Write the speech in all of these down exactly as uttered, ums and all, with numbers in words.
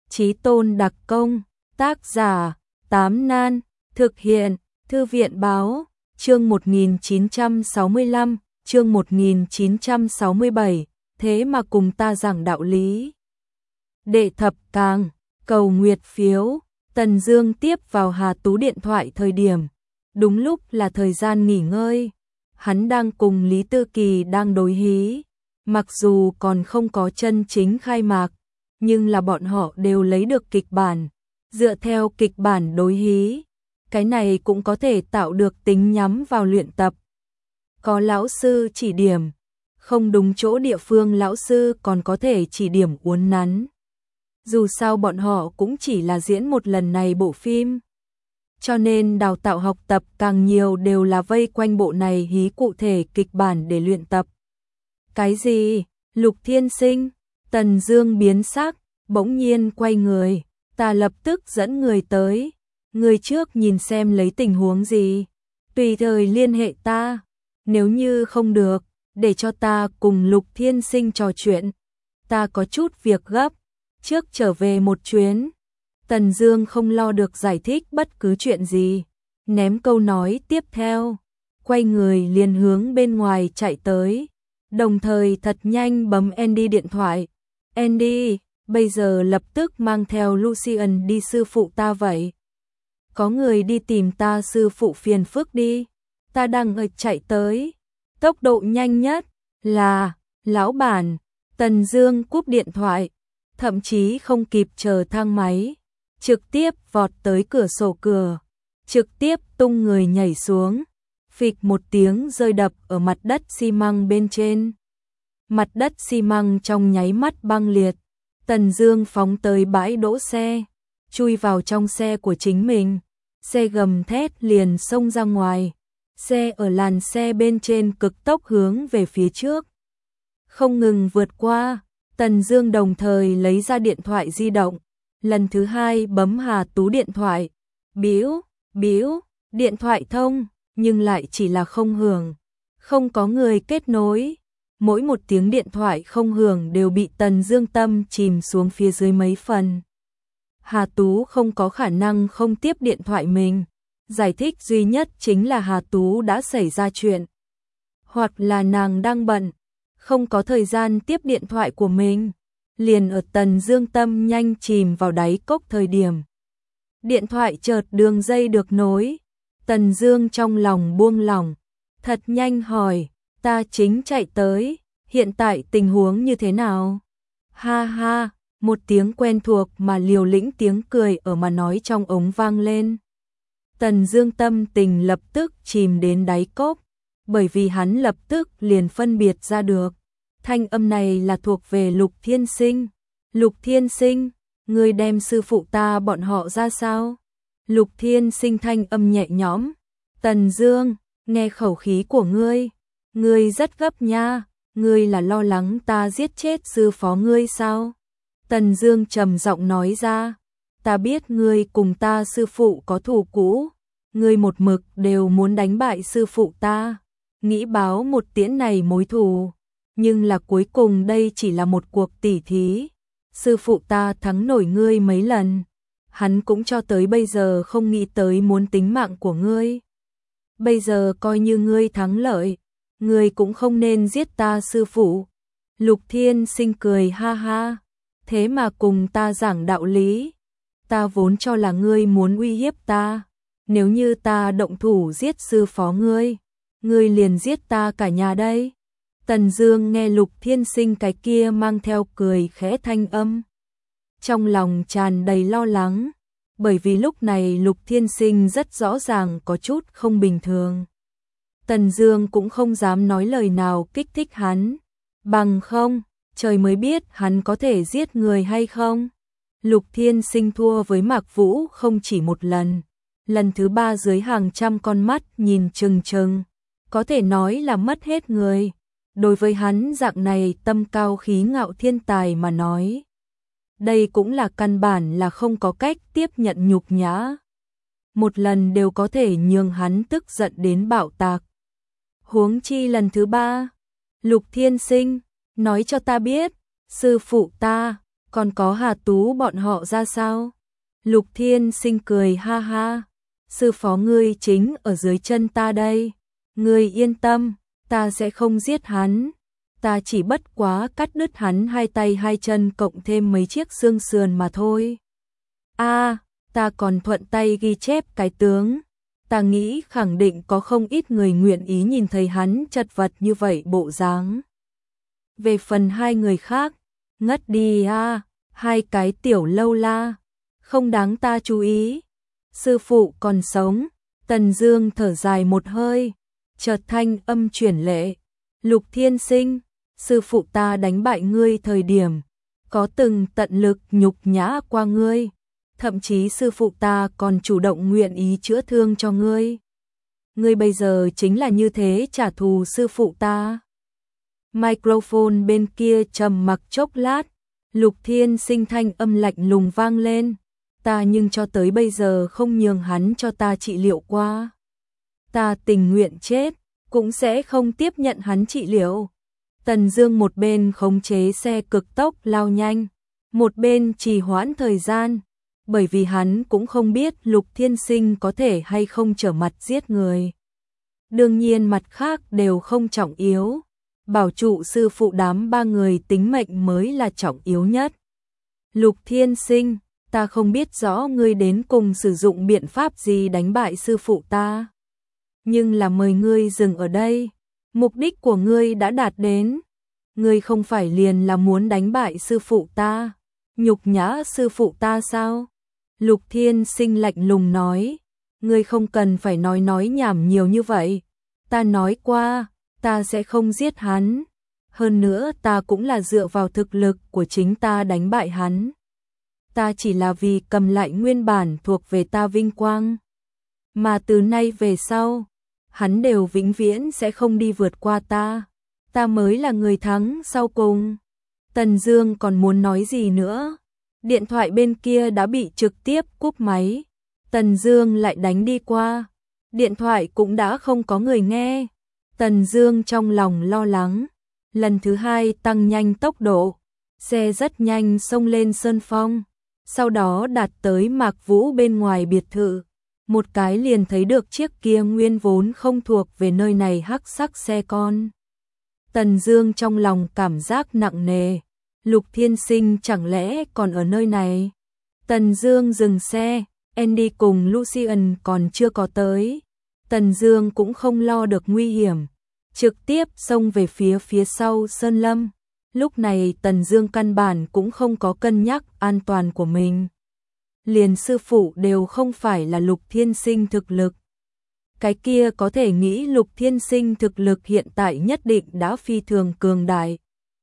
Chí Tôn đặc công, tác giả, Tám Nan, thực hiện, Thư viện báo, chương một nghìn chín trăm sáu mươi lăm, chương một nghìn chín trăm sáu mươi bảy, thế mà cùng ta giảng đạo lý. Đệ thập càng, cầu nguyệt phiếu, Tần Dương tiếp vào Hà Tú điện thoại thời điểm, đúng lúc là thời gian nghỉ ngơi. Hắn đang cùng Lý Tư Kỳ đang đối hí, mặc dù còn không có chân chính khai mạc, nhưng là bọn họ đều lấy được kịch bản, dựa theo kịch bản đối hí, cái này cũng có thể tạo được tính nhắm vào luyện tập. Có lão sư chỉ điểm, không đúng chỗ địa phương lão sư còn có thể chỉ điểm uốn nắn. Dù sao bọn họ cũng chỉ là diễn một lần này bộ phim, cho nên đào tạo học tập càng nhiều đều là vây quanh bộ này hí cụ thể kịch bản để luyện tập. Cái gì? Lục Thiên Sinh? Tần Dương biến sắc, bỗng nhiên quay người, ta lập tức dẫn người tới, người trước nhìn xem lấy tình huống gì, tùy thời liên hệ ta, nếu như không được, để cho ta cùng Lục Thiên Sinh trò chuyện, ta có chút việc gấp, trước trở về một chuyến. Tần Dương không lo được giải thích bất cứ chuyện gì, ném câu nói tiếp theo, quay người liền hướng bên ngoài chạy tới, đồng thời thật nhanh bấm Andy điện thoại. Andy, bây giờ lập tức mang theo Lucian đi sư phụ ta vậy. Có người đi tìm ta sư phụ phiền phức đi, ta đang ở chạy tới. Tốc độ nhanh nhất là, lão bản. Tần Dương cúp điện thoại, thậm chí không kịp chờ thang máy, trực tiếp vọt tới cửa sổ cửa, trực tiếp tung người nhảy xuống, phịch một tiếng rơi đập ở mặt đất xi măng bên trên. Mặt đất xi măng trong nháy mắt băng liệt, Tần Dương phóng tới bãi đỗ xe, chui vào trong xe của chính mình, xe gầm thét liền xông ra ngoài, xe ở làn xe bên trên cực tốc hướng về phía trước, không ngừng vượt qua. Tần Dương đồng thời lấy ra điện thoại di động, lần thứ hai bấm Hà Tú điện thoại, bíu, bíu, điện thoại thông, nhưng lại chỉ là không hưởng, không có người kết nối. Mỗi một tiếng điện thoại không hưởng đều bị Tần Dương tâm chìm xuống phía dưới mấy phần. Hà Tú không có khả năng không tiếp điện thoại mình, giải thích duy nhất chính là Hà Tú đã xảy ra chuyện, hoặc là nàng đang bận, không có thời gian tiếp điện thoại của mình. Liền ở Tần Dương tâm nhanh chìm vào đáy cốc thời điểm, điện thoại chợt đường dây được nối. Tần Dương trong lòng buông lỏng, thật nhanh hỏi, ta chính chạy tới, hiện tại tình huống như thế nào? Ha ha, một tiếng quen thuộc mà liều lĩnh tiếng cười ở mà nói trong ống vang lên. Tần Dương tâm tình lập tức chìm đến đáy cốc, bởi vì hắn lập tức liền phân biệt ra được, thanh âm này là thuộc về Lục Thiên Sinh. Lục Thiên Sinh, ngươi đem sư phụ ta bọn họ ra sao? Lục Thiên Sinh thanh âm nhẹ nhõm, Tần Dương, nghe khẩu khí của ngươi, ngươi rất gấp nha, ngươi là lo lắng ta giết chết sư phó ngươi sao? Tần Dương trầm giọng nói ra, ta biết ngươi cùng ta sư phụ có thù cũ, ngươi một mực đều muốn đánh bại sư phụ ta, nghĩ báo một tiễn này mối thù, nhưng là cuối cùng đây chỉ là một cuộc tỉ thí, sư phụ ta thắng nổi ngươi mấy lần, hắn cũng cho tới bây giờ không nghĩ tới muốn tính mạng của ngươi. Bây giờ coi như ngươi thắng lợi, ngươi cũng không nên giết ta sư phụ. Lục Thiên Sinh cười ha ha, thế mà cùng ta giảng đạo lý, ta vốn cho là ngươi muốn uy hiếp ta, nếu như ta động thủ giết sư phó ngươi, ngươi liền giết ta cả nhà đây. Tần Dương nghe Lục Thiên Sinh cái kia mang theo cười khẽ thanh âm, trong lòng tràn đầy lo lắng, bởi vì lúc này Lục Thiên Sinh rất rõ ràng có chút không bình thường. Tần Dương cũng không dám nói lời nào kích thích hắn, bằng không, trời mới biết hắn có thể giết người hay không. Lục Thiên Sinh thua với Mạc Vũ không chỉ một lần, lần thứ ba dưới hàng trăm con mắt nhìn chừng chừng, có thể nói là mất hết người. Đối với hắn dạng này tâm cao khí ngạo thiên tài mà nói, đây cũng là căn bản là không có cách tiếp nhận nhục nhã. Một lần đều có thể nhường hắn tức giận đến bạo tạc, huống chi lần thứ ba. Lục Thiên Sinh, nói cho ta biết, sư phụ ta, Còn có Hà Tú bọn họ ra sao? Lục Thiên Sinh cười ha ha. Sư phó ngươi chính ở dưới chân ta đây. Ngươi yên tâm, ta sẽ không giết hắn. Ta chỉ bất quá cắt đứt hắn hai tay hai chân cộng thêm mấy chiếc xương sườn mà thôi. A, à, ta còn thuận tay ghi chép cái tướng. Ta nghĩ khẳng định có không ít người nguyện ý nhìn thấy hắn chật vật như vậy bộ dáng. Về phần hai người khác, ngất đi a, à, hai cái tiểu lâu la, không đáng ta chú ý. Sư phụ còn sống. Tần Dương thở dài một hơi, chợt thanh âm chuyển lệ. Lục Thiên Sinh, sư phụ ta đánh bại ngươi thời điểm, có từng tận lực nhục nhã qua ngươi. Thậm chí sư phụ ta còn chủ động nguyện ý chữa thương cho ngươi. Ngươi bây giờ chính là như thế trả thù sư phụ ta. Microphone bên kia trầm mặc chốc lát, Lục Thiên Sinh thanh âm lạnh lùng vang lên. Ta nhưng cho tới bây giờ không nhường hắn cho ta trị liệu qua. Ta tình nguyện chết, cũng sẽ không tiếp nhận hắn trị liệu. Tần Dương một bên khống chế xe cực tốc lao nhanh, một bên trì hoãn thời gian, bởi vì hắn cũng không biết Lục Thiên Sinh có thể hay không trở mặt giết người. Đương nhiên mặt khác đều không trọng yếu, bảo trụ sư phụ đám ba người tính mệnh mới là trọng yếu nhất. Lục Thiên Sinh, ta không biết rõ ngươi đến cùng sử dụng biện pháp gì đánh bại sư phụ ta, nhưng là mời ngươi dừng ở đây, mục đích của ngươi đã đạt đến. Ngươi không phải liền là muốn đánh bại sư phụ ta, nhục nhã sư phụ ta sao? Lục Thiên Sinh lạnh lùng nói, ngươi không cần phải nói nói nhảm nhiều như vậy. Ta nói qua, ta sẽ không giết hắn. Hơn nữa ta cũng là dựa vào thực lực của chính ta đánh bại hắn. Ta chỉ là vì cầm lại nguyên bản thuộc về ta vinh quang. Mà từ nay về sau, hắn đều vĩnh viễn sẽ không đi vượt qua ta. Ta mới là người thắng sau cùng. Tần Dương còn muốn nói gì nữa? Điện thoại bên kia đã bị trực tiếp cúp máy. Tần Dương lại đánh đi qua. Điện thoại cũng đã không có người nghe. Tần Dương trong lòng lo lắng. Lần thứ hai tăng nhanh tốc độ. Xe rất nhanh xông lên Sơn Phong. Sau đó đạt tới Mạc Vũ bên ngoài biệt thự. Một cái liền thấy được chiếc kia nguyên vốn không thuộc về nơi này hắc sắc xe con. Tần Dương trong lòng cảm giác nặng nề. Lục Thiên Sinh chẳng lẽ còn ở nơi này? Tần Dương dừng xe, Andy cùng Lucian còn chưa có tới. Tần Dương cũng không lo được nguy hiểm, trực tiếp xông về phía phía sau Sơn Lâm. Lúc này Tần Dương căn bản cũng không có cân nhắc an toàn của mình. Liền sư phụ đều không phải là Lục Thiên Sinh thực lực. Cái kia có thể nghĩ Lục Thiên Sinh thực lực hiện tại nhất định đã phi thường cường đại.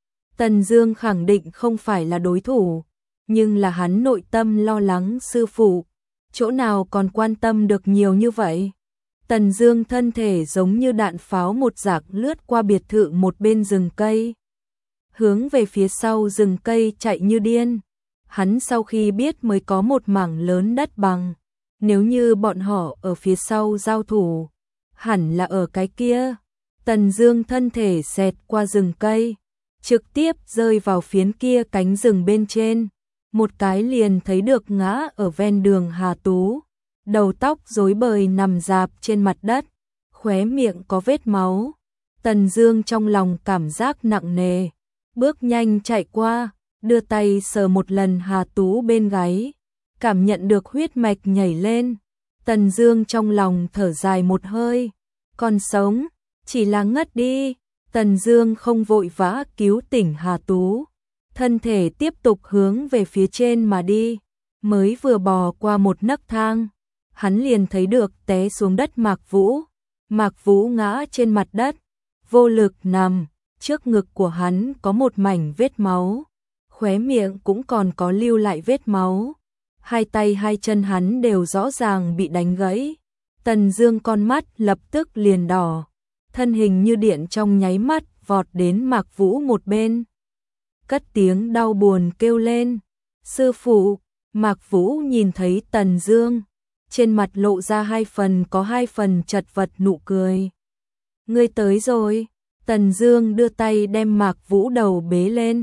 Tần Dương khẳng định không phải là đối thủ, nhưng là hắn nội tâm lo lắng sư phụ, chỗ nào còn quan tâm được nhiều như vậy. Tần Dương thân thể giống như đạn pháo một dạng lướt qua biệt thự một bên rừng cây, hướng về phía sau rừng cây chạy như điên. Hắn sau khi biết mới có một mảng lớn đất bằng, nếu như bọn họ ở phía sau giao thủ, hẳn là ở cái kia. Tần Dương thân thể xẹt qua rừng cây, trực tiếp rơi vào phiến kia cánh rừng bên trên, một cái liền thấy được ngã ở ven đường Hà Tú, đầu tóc rối bời nằm rạp trên mặt đất, khóe miệng có vết máu. Tần Dương trong lòng cảm giác nặng nề, bước nhanh chạy qua, đưa tay sờ một lần Hà Tú bên gáy, cảm nhận được huyết mạch nhảy lên. Tần Dương trong lòng thở dài một hơi, còn sống, chỉ là ngất đi. Tần Dương không vội vã cứu tỉnh Hà Tú, thân thể tiếp tục hướng về phía trên mà đi. Mới vừa bò qua một nấc thang, hắn liền thấy được té xuống đất Mạc Vũ. Mạc Vũ ngã trên mặt đất, vô lực nằm, trước ngực của hắn có một mảnh vết máu, khóe miệng cũng còn có lưu lại vết máu. Hai tay hai chân hắn đều rõ ràng bị đánh gãy. Tần Dương con mắt lập tức liền đỏ, thân hình như điện trong nháy mắt vọt đến Mạc Vũ một bên, cất tiếng đau buồn kêu lên, sư phụ. Mạc Vũ nhìn thấy Tần Dương, trên mặt lộ ra hai phần có hai phần chật vật nụ cười. Ngươi tới rồi. Tần Dương đưa tay đem Mạc Vũ đầu bế lên,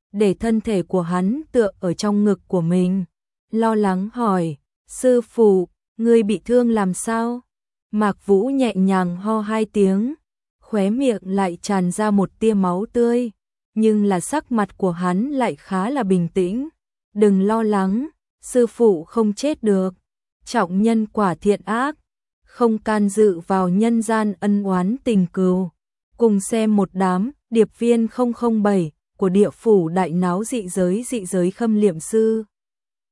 để thân thể của hắn tựa ở trong ngực của mình. Lo lắng hỏi, sư phụ, ngươi bị thương làm sao? Mạc Vũ nhẹ nhàng ho hai tiếng, khóe miệng lại tràn ra một tia máu tươi, nhưng là sắc mặt của hắn lại khá là bình tĩnh. Đừng lo lắng, sư phụ không chết được. Trọng nhân quả thiện ác, không can dự vào nhân gian ân oán tình cừu. Cùng xem một đám điệp viên không không bảy của địa phủ đại náo dị giới dị giới Khâm Liệm Sư.